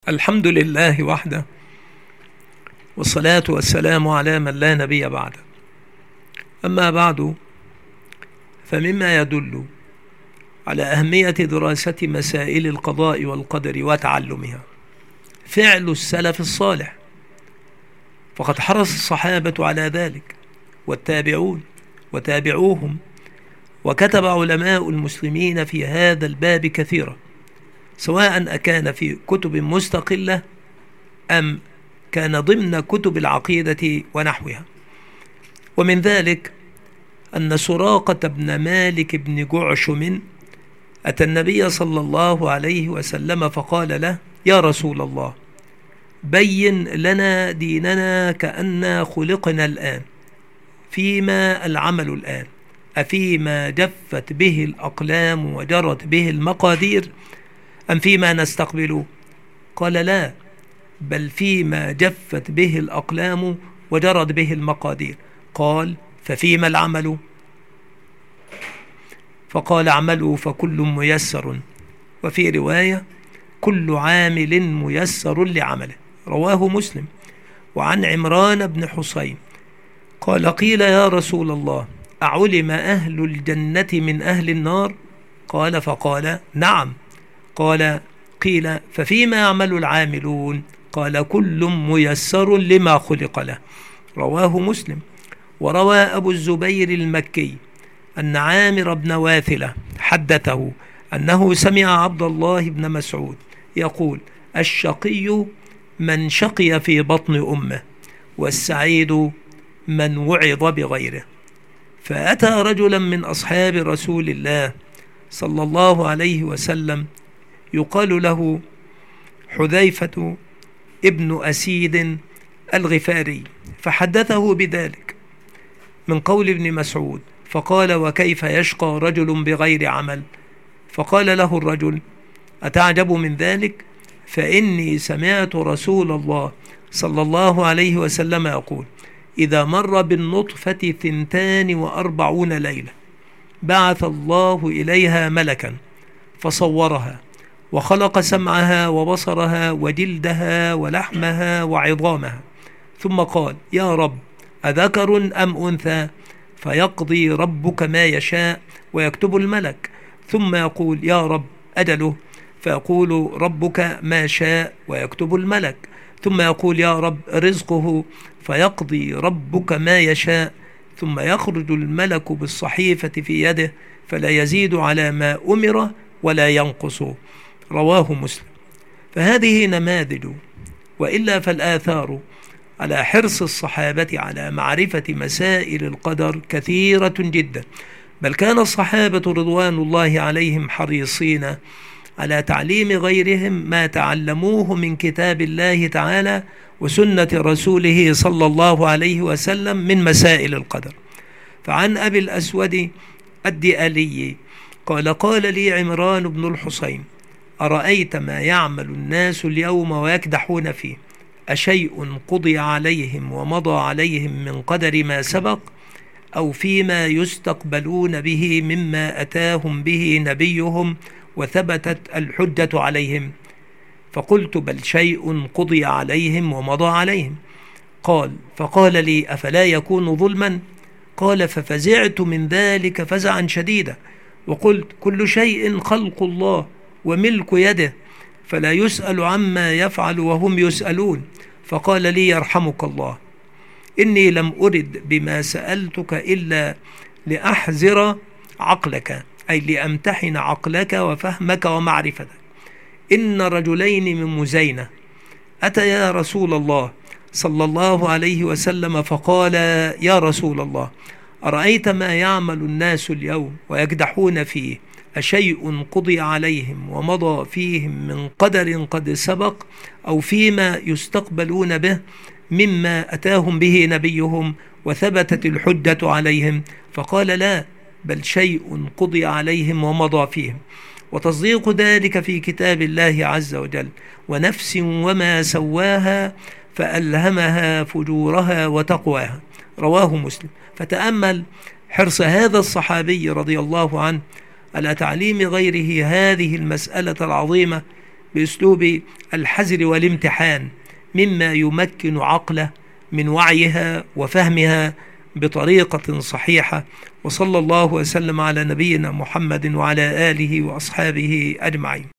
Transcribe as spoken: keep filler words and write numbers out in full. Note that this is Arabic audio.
الحمد لله وحده، والصلاة والسلام على من لا نبي بعده. أما بعد، فمما يدل على أهمية دراسة مسائل القضاء والقدر وتعلمها فعل السلف الصالح، فقد حرص الصحابة على ذلك والتابعون وتابعوهم، وكتب علماء المسلمين في هذا الباب كثيرا، سواء أكان في كتب مستقلة أم كان ضمن كتب العقيدة ونحوها. ومن ذلك أن سراقة بن مالك بن جعشم أتى النبي صلى الله عليه وسلم فقال له: يا رسول الله، بين لنا ديننا كأننا خلقنا الآن، فيما العمل الآن؟ أفيما جفت به الأقلام وجرت به المقادير، أم فيما نستقبل؟ قال: لا، بل فيما جفت به الأقلام وجرت به المقادير. قال: ففيما العمل؟ فقال: اعملوا فكل ميسر، وفي رواية: كل عامل ميسر لعمله. رواه مسلم. وعن عمران بن حسين قال: قيل يا رسول الله، أعلم أهل الجنة من أهل النار؟ قال: فقال: نعم. قال: قيل: ففيما يعمل العاملون؟ قال: كل ميسر لما خلق له. رواه مسلم. وروى أبو الزبير المكي أن عامر بن واثلة حدثه أنه سمع عبد الله بن مسعود يقول: الشقي من شقي في بطن أمه، والسعيد من وعظ بغيره. فأتى رجلا من أصحاب رسول الله صلى الله عليه وسلم يقال له حذيفة ابن أسيد الغفاري، فحدثه بذلك من قول ابن مسعود، فقال: وكيف يشقى رجل بغير عمل؟ فقال له الرجل: أتعجب من ذلك؟ فإني سمعت رسول الله صلى الله عليه وسلم يقول: إذا مر بالنطفة ثنتان وأربعون ليلة بعث الله إليها ملكا فصورها، وخلق سمعها وبصرها وجلدها ولحمها وعظامها، ثم قال: يا رب، أذكر أم أنثى؟ فيقضي ربك ما يشاء ويكتب الملك، ثم يقول: يا رب، أجله؟ فيقول ربك ما شاء ويكتب الملك، ثم يقول: يا رب، رزقه؟ فيقضي ربك ما يشاء، ثم يخرج الملك بالصحيفة في يده، فلا يزيد على ما أمر ولا ينقص. رواه مسلم. فهذه نماذج، وإلا فالآثار على حرص الصحابة على معرفة مسائل القدر كثيرة جدا، بل كان الصحابة رضوان الله عليهم حريصين على تعليم غيرهم ما تعلموه من كتاب الله تعالى وسنة رسوله صلى الله عليه وسلم من مسائل القدر. فعن أبي الأسود الدئلي قال: قال لي عمران بن الحسين: أرأيت ما يعمل الناس اليوم ويكدحون فيه، أشيء قضي عليهم ومضى عليهم من قدر ما سبق، أو فيما يستقبلون به مما أتاهم به نبيهم وثبتت الحجة عليهم؟ فقلت: بل شيء قضي عليهم ومضى عليهم. قال: فقال لي: أفلا يكون ظلما؟ قال: ففزعت من ذلك فزعا شديدا، وقلت: كل شيء خلق الله وملك يده، فلا يسأل عما يفعل وهم يسألون. فقال لي: يرحمك الله، إني لم أرد بما سألتك إلا لأحزر عقلك، أي لأمتحن عقلك وفهمك ومعرفتك. إن رجلين من مزينة أتيا رسول الله صلى الله عليه وسلم فقال: يا رسول الله، أرأيت ما يعمل الناس اليوم ويكدحون فيه، أشيء قضي عليهم ومضى فيهم من قدر قد سبق، أو فيما يستقبلون به مما أتاهم به نبيهم وثبتت الحجة عليهم؟ فقال: لا، بل شيء قضي عليهم ومضى فيهم، وتصديق ذلك في كتاب الله عز وجل. ونفس وما سواها فألهمها فجورها وتقواها. رواه مسلم. فتأمل حرص هذا الصحابي رضي الله عنه على تعليم غيره هذه المسألة العظيمة بأسلوب الحزر والامتحان، مما يمكن عقله من وعيها وفهمها بطريقة صحيحة. وصلى الله وسلم على نبينا محمد وعلى آله وأصحابه أجمعين.